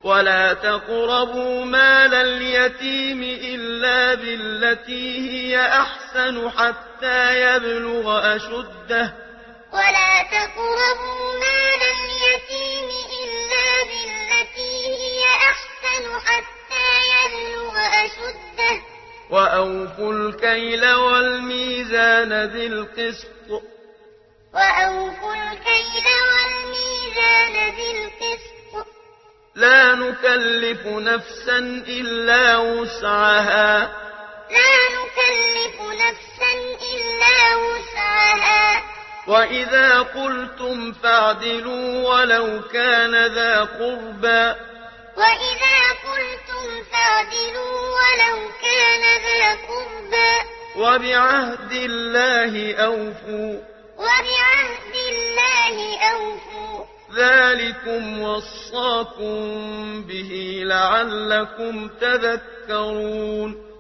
ولا تقربوا مال اليتيم إلا بالتي هي أحسن حتى يبلغ أشده ولا تقربوا مال اليتيم إلا بالتي هي أحسن حتى يبلغ أشده وأوفوا الكيل والميزان بالقسط وأوفوا الكيل والميزان بالقسط لا نكلف نفسا إلا وسعها وإذا قلتم فاعدلوا ولو كان ذا قربى وبعهد الله أوفوا ذلكم وصاكم به لعلكم تذكرون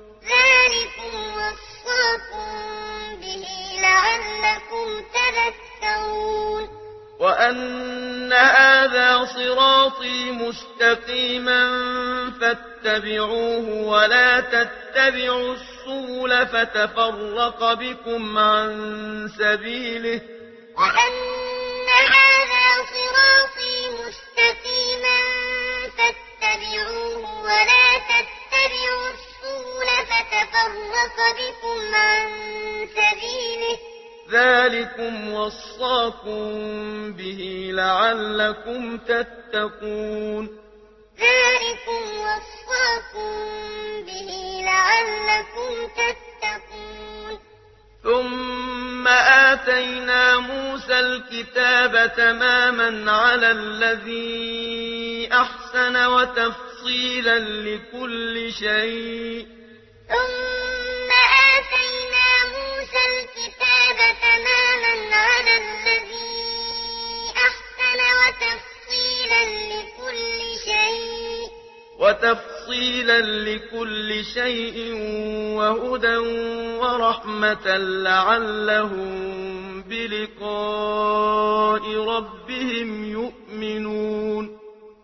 وأن هذا صراطي مستقيما فاتبعوه ولا تتبعوا السبل فتفرق بكم عن سبيله وأن هذا صراطي مستقيما فاتبعوه ولا تتبعوا السبل فتفرق بكم عن سبيله ذلكم وصاكم به لعلكم تتقون ثم آتينا موسى الكتاب تماما على الذي أحسن وتفصيلا لكل شيء وهدى ورحمة لعلهم بلقاء ربهم يؤمنون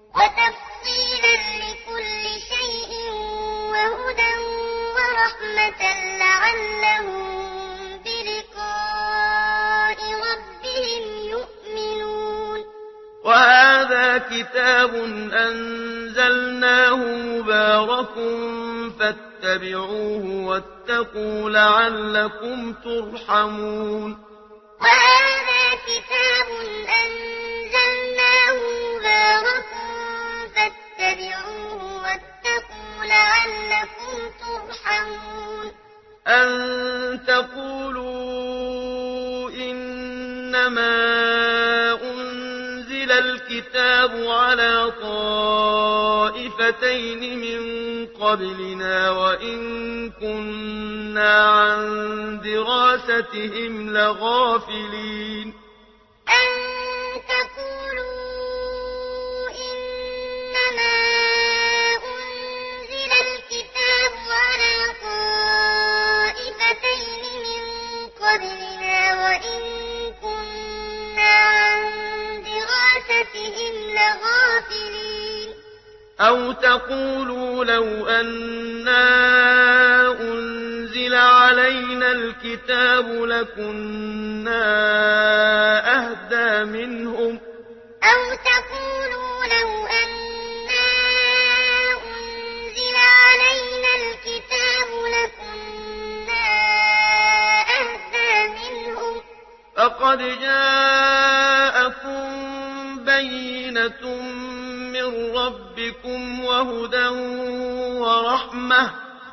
وهذا كتاب أنزلناه مبارك فاتبعوه واتقوا لعلكم ترحمون أن تقولوا إنما أنزل الكتاب على طائفتين من قبلنا وإن كنا عن دراستهم لغافلين أو تقولوا لو أنا أنزل علينا الكتاب لكنا أهدى منهم فقد جاءكم بينة من ربكم وهدى ورحمة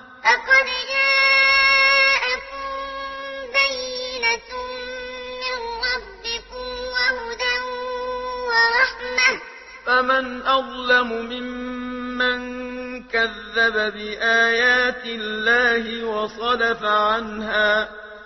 فمن أظلم ممن كذب بآيات الله وصدف عنها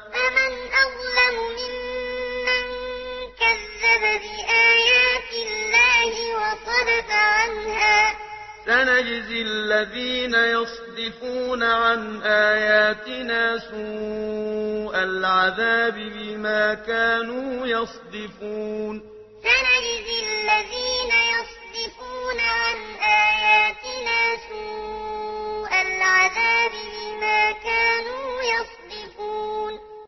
سنجزي الذين يصدفون عن آياتنا سوء العذاب بما كانوا يصدفون الْعَذَابِ بِمَا كَانُوا